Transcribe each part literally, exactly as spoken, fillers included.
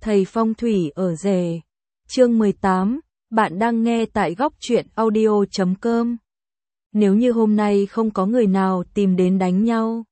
Thầy phong thủy ở rể. Chương mười tám, bạn đang nghe tại góc truyện audio chấm com. Nếu như hôm nay không có người nào tìm đến đánh nhau,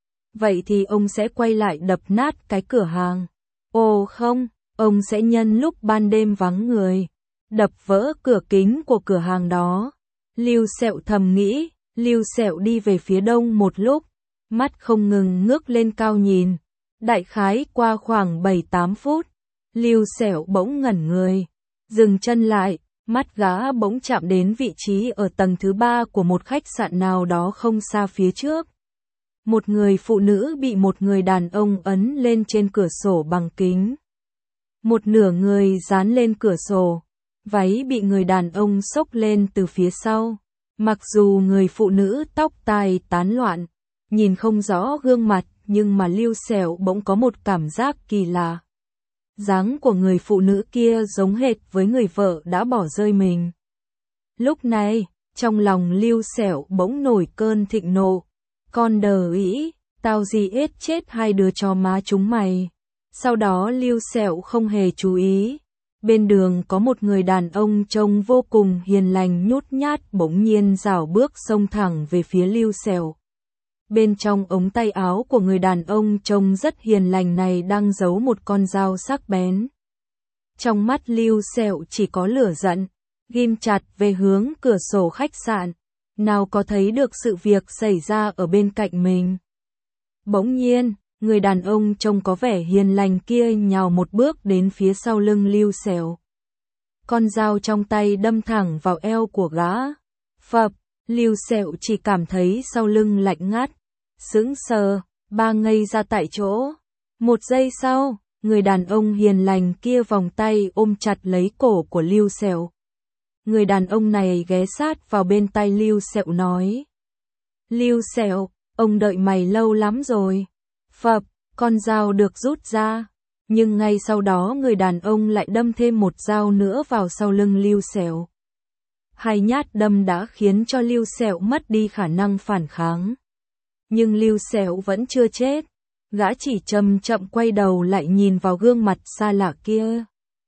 vậy thì ông sẽ quay lại đập nát cái cửa hàng. Ồ không, ông sẽ nhân lúc ban đêm vắng người, đập vỡ cửa kính của cửa hàng đó. Lưu Sẹo thầm nghĩ, Lưu Sẹo đi về phía đông một lúc, mắt không ngừng ngước lên cao nhìn. Đại khái qua khoảng bảy tám phút, Lưu Sẹo bỗng ngẩn người, dừng chân lại, mắt gã bỗng chạm đến vị trí ở tầng thứ ba của một khách sạn nào đó không xa phía trước. Một người phụ nữ bị một người đàn ông ấn lên trên cửa sổ bằng kính. Một nửa người dán lên cửa sổ, váy bị người đàn ông xốc lên từ phía sau. Mặc dù người phụ nữ tóc tai tán loạn, nhìn không rõ gương mặt, nhưng mà Lưu Sẹo bỗng có một cảm giác kỳ lạ. Dáng của người phụ nữ kia giống hệt với người vợ đã bỏ rơi mình. Lúc này, trong lòng Lưu Sẹo bỗng nổi cơn thịnh nộ. Con đờ ĩ, tao gì ết chết hai đứa cho má chúng mày. Sau đó Lưu Sẹo không hề chú ý. Bên đường có một người đàn ông trông vô cùng hiền lành nhút nhát bỗng nhiên rảo bước xông thẳng về phía Lưu Sẹo. Bên trong ống tay áo của người đàn ông trông rất hiền lành này đang giấu một con dao sắc bén. Trong mắt Lưu Sẹo chỉ có lửa giận, ghim chặt về hướng cửa sổ khách sạn, nào có thấy được sự việc xảy ra ở bên cạnh mình. Bỗng nhiên, người đàn ông trông có vẻ hiền lành kia nhào một bước đến phía sau lưng Lưu Sẹo. Con dao trong tay đâm thẳng vào eo của gã. Phập, Lưu Sẹo chỉ cảm thấy sau lưng lạnh ngắt. Sững sờ, ba ngây ra tại chỗ. Một giây sau, người đàn ông hiền lành kia vòng tay ôm chặt lấy cổ của Lưu Sẹo. Người đàn ông này ghé sát vào bên tai Lưu Sẹo nói: Lưu Sẹo, ông đợi mày lâu lắm rồi. Phập, con dao được rút ra. Nhưng ngay sau đó người đàn ông lại đâm thêm một dao nữa vào sau lưng Lưu Sẹo. Hai nhát đâm đã khiến cho Lưu Sẹo mất đi khả năng phản kháng. Nhưng Lưu Sẹo vẫn chưa chết. Gã chỉ chậm chậm quay đầu lại nhìn vào gương mặt xa lạ kia.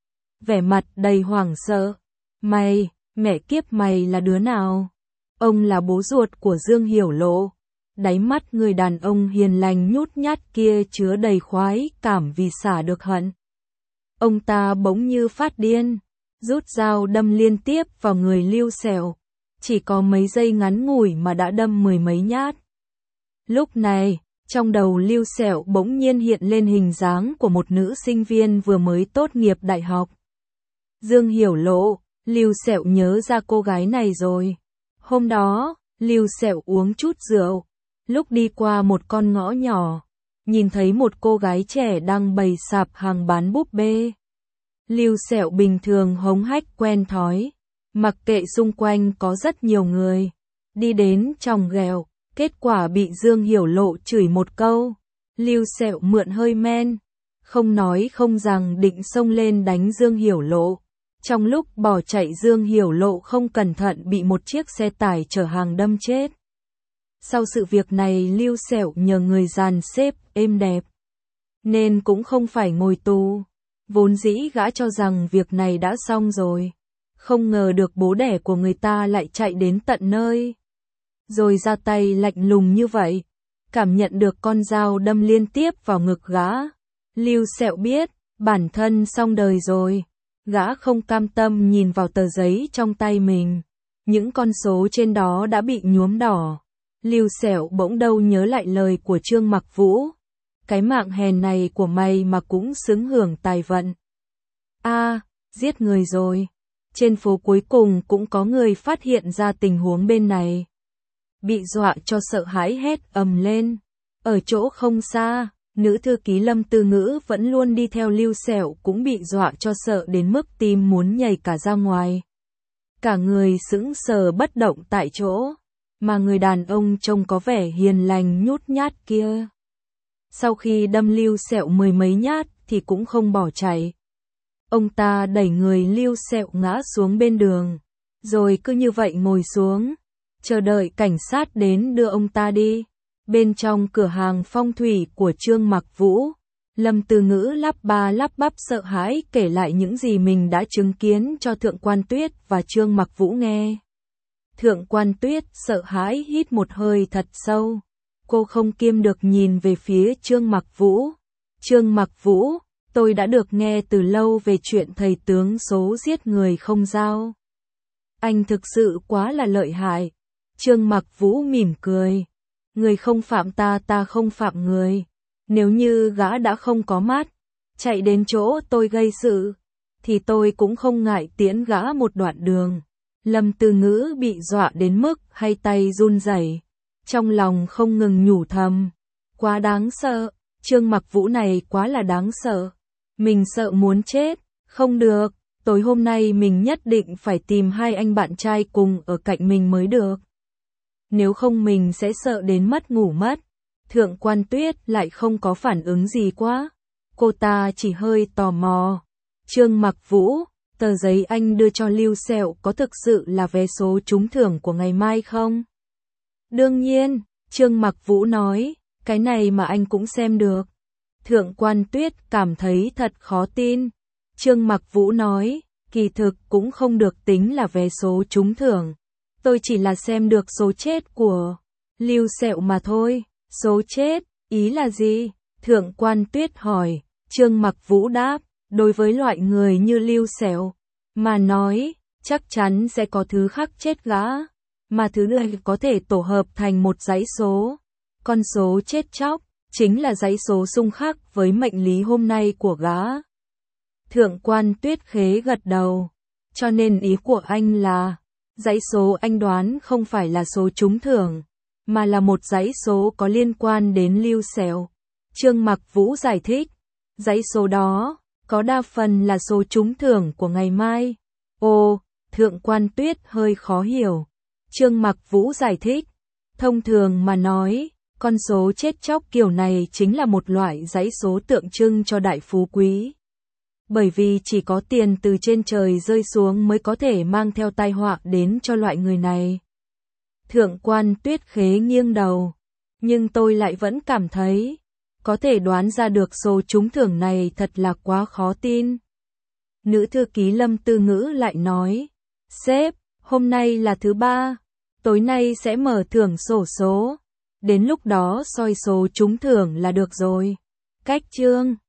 Vẻ mặt đầy hoảng sợ. Mày, mẹ kiếp mày là đứa nào? Ông là bố ruột của Dương Hiểu Lộ. Đáy mắt người đàn ông hiền lành nhút nhát kia chứa đầy khoái cảm vì xả được hận. Ông ta bỗng như phát điên, rút dao đâm liên tiếp vào người Lưu Sẹo. Chỉ có mấy giây ngắn ngủi mà đã đâm mười mấy nhát. Lúc này, trong đầu Lưu Sẹo bỗng nhiên hiện lên hình dáng của một nữ sinh viên vừa mới tốt nghiệp đại học. Dương Hiểu Lộ, Lưu Sẹo nhớ ra cô gái này rồi. Hôm đó, Lưu Sẹo uống chút rượu. Lúc đi qua một con ngõ nhỏ, nhìn thấy một cô gái trẻ đang bày sạp hàng bán búp bê. Lưu Sẹo bình thường hống hách quen thói, mặc kệ xung quanh có rất nhiều người, đi đến chòng ghẹo, kết quả bị Dương Hiểu Lộ chửi một câu. Lưu Sẹo mượn hơi men, không nói không rằng định xông lên đánh Dương Hiểu Lộ. Trong lúc bỏ chạy Dương Hiểu Lộ không cẩn thận bị một chiếc xe tải chở hàng đâm chết. Sau sự việc này Lưu Sẹo nhờ người dàn xếp êm đẹp, nên cũng không phải ngồi tù. Vốn dĩ gã cho rằng việc này đã xong rồi, không ngờ được bố đẻ của người ta lại chạy đến tận nơi, rồi ra tay lạnh lùng như vậy. Cảm nhận được con dao đâm liên tiếp vào ngực gã, Lưu Sẹo biết bản thân xong đời rồi. Gã không cam tâm nhìn vào tờ giấy trong tay mình, những con số trên đó đã bị nhuốm đỏ. Lưu Sẹo bỗng đâu nhớ lại lời của Trương Mặc Vũ. Cái mạng hèn này của mày mà cũng xứng hưởng tài vận. A, à, giết người rồi. Trên phố cuối cùng cũng có người phát hiện ra tình huống bên này. Bị dọa cho sợ hãi hét ầm lên. Ở chỗ không xa, nữ thư ký Lâm Tư Ngữ vẫn luôn đi theo Lưu Sẹo cũng bị dọa cho sợ đến mức tim muốn nhảy cả ra ngoài. Cả người sững sờ bất động tại chỗ. Mà người đàn ông trông có vẻ hiền lành nhút nhát kia, sau khi đâm Lưu Sẹo mười mấy nhát thì cũng không bỏ chạy. Ông ta đẩy người Lưu Sẹo ngã xuống bên đường, rồi cứ như vậy ngồi xuống, chờ đợi cảnh sát đến đưa ông ta đi. Bên trong cửa hàng phong thủy của Trương Mặc Vũ, Lâm Tư Ngữ lắp ba lắp bắp sợ hãi kể lại những gì mình đã chứng kiến cho Thượng Quan Tuyết và Trương Mặc Vũ nghe. Thượng Quan Tuyết sợ hãi hít một hơi thật sâu. Cô không kiêm được nhìn về phía Trương Mặc Vũ. Trương Mặc Vũ, tôi đã được nghe từ lâu về chuyện thầy tướng số giết người không dao. Anh thực sự quá là lợi hại. Trương Mặc Vũ mỉm cười. Người không phạm ta, ta không phạm người. Nếu như gã đã không có mắt, chạy đến chỗ tôi gây sự, thì tôi cũng không ngại tiễn gã một đoạn đường. Lâm Tư Ngữ bị dọa đến mức hai tay run rẩy, trong lòng không ngừng nhủ thầm. Quá đáng sợ, Trương Mặc Vũ này quá là đáng sợ. Mình sợ muốn chết, không được, tối hôm nay mình nhất định phải tìm hai anh bạn trai cùng ở cạnh mình mới được. Nếu không mình sẽ sợ đến mất ngủ mất. Thượng Quan Tuyết lại không có phản ứng gì quá. Cô ta chỉ hơi tò mò. Trương Mặc Vũ, tờ giấy anh đưa cho Lưu Sẹo có thực sự là vé số trúng thưởng của ngày mai không? Đương nhiên, Trương Mặc Vũ nói, cái này mà anh cũng xem được. Thượng Quan Tuyết cảm thấy thật khó tin. Trương Mặc Vũ nói, kỳ thực cũng không được tính là vé số trúng thưởng. Tôi chỉ là xem được số chết của Lưu Sẹo mà thôi. Số chết, ý là gì? Thượng Quan Tuyết hỏi. Trương Mặc Vũ đáp, đối với loại người như Lưu Sẹo mà nói, chắc chắn sẽ có thứ khác chết gã, mà thứ này có thể tổ hợp thành một dãy số. Con số chết chóc chính là dãy số xung khắc với mệnh lý hôm nay của gã. Thượng Quan Tuyết khế gật đầu. Cho nên ý của anh là, dãy số anh đoán không phải là số trúng thưởng, mà là một dãy số có liên quan đến Lưu Sẹo. Trương Mặc Vũ giải thích, dãy số đó có đa phần là số trúng thưởng của ngày mai. Ồ, Thượng Quan Tuyết hơi khó hiểu. Trương Mặc Vũ giải thích, thông thường mà nói, con số chết chóc kiểu này chính là một loại dãy số tượng trưng cho đại phú quý. Bởi vì chỉ có tiền từ trên trời rơi xuống mới có thể mang theo tai họa đến cho loại người này. Thượng Quan Tuyết khế nghiêng đầu, nhưng tôi lại vẫn cảm thấy, có thể đoán ra được số trúng thưởng này thật là quá khó tin. Nữ thư ký Lâm Tư Ngữ lại nói, sếp, hôm nay là thứ ba, tối nay sẽ mở thưởng xổ số, đến lúc đó soi số trúng thưởng là được rồi. Cách chương